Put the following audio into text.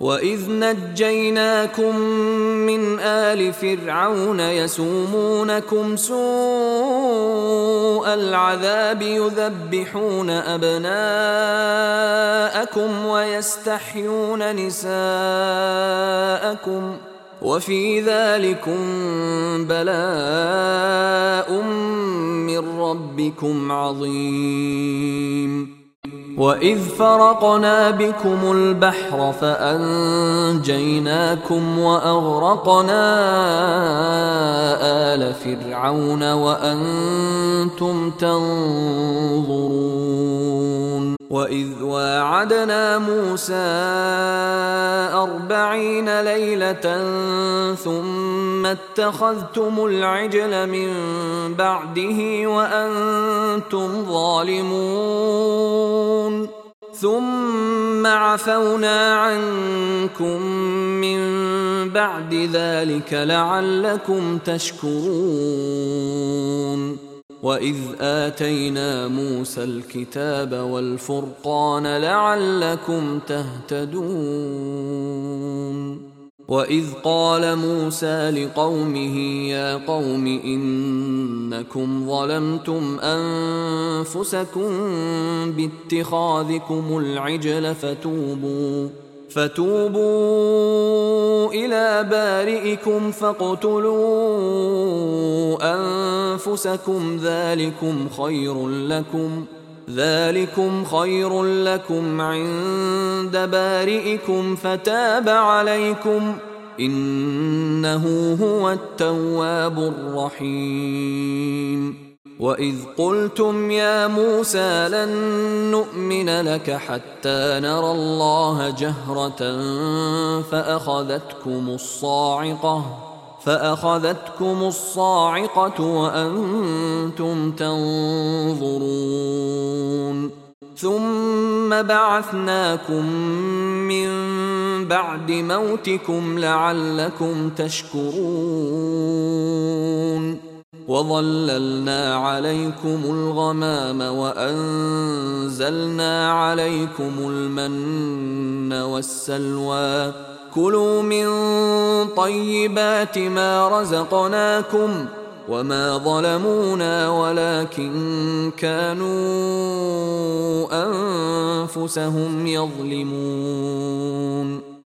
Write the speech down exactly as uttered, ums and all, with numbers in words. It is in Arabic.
وإذ نجيناكم من آل فرعون يسومونكم سوء العذاب يذبحون أبناءكم ويستحيون نساءكم وفي ذلكم بلاء من ربكم عظيم. وإذ فرقنا بكم البحر فأنجيناكم وأغرقنا آل فرعون وأنتم تنظرون. وإذ واعدنا موسى أربعين ليلة ثم اتخذتم العجل من بعده وأنتم ظالمون ثم عفونا عنكم من بعد ذلك لعلكم تشكرون. وإذ آتينا موسى الكتاب والفرقان لعلكم تهتدون. وإذ قال موسى لقومه يا قوم إنكم ظلمتم أنفسكم باتخاذكم العجل فتوبوا فتوبوا إلى بارئكم فاقتلوا أنفسكم ذلكم خير لكم ذلكم خير لكم عند بارئكم فتاب عليكم إنه هو التواب الرحيم. وإذ قلتم يا موسى لن نؤمن لك حتى نرى الله جهرة فأخذتكم الصاعقة فأخذتكم الصاعقة وأنتم تنظرون. ثم بعثناكم من بعد موتكم لعلكم تشكرون. وظللنا عليكم الغمام وأنزلنا عليكم المن والسلوى كلوا من طيبات ما رزقناكم وما ظلمونا ولكن كانوا أنفسهم يظلمون.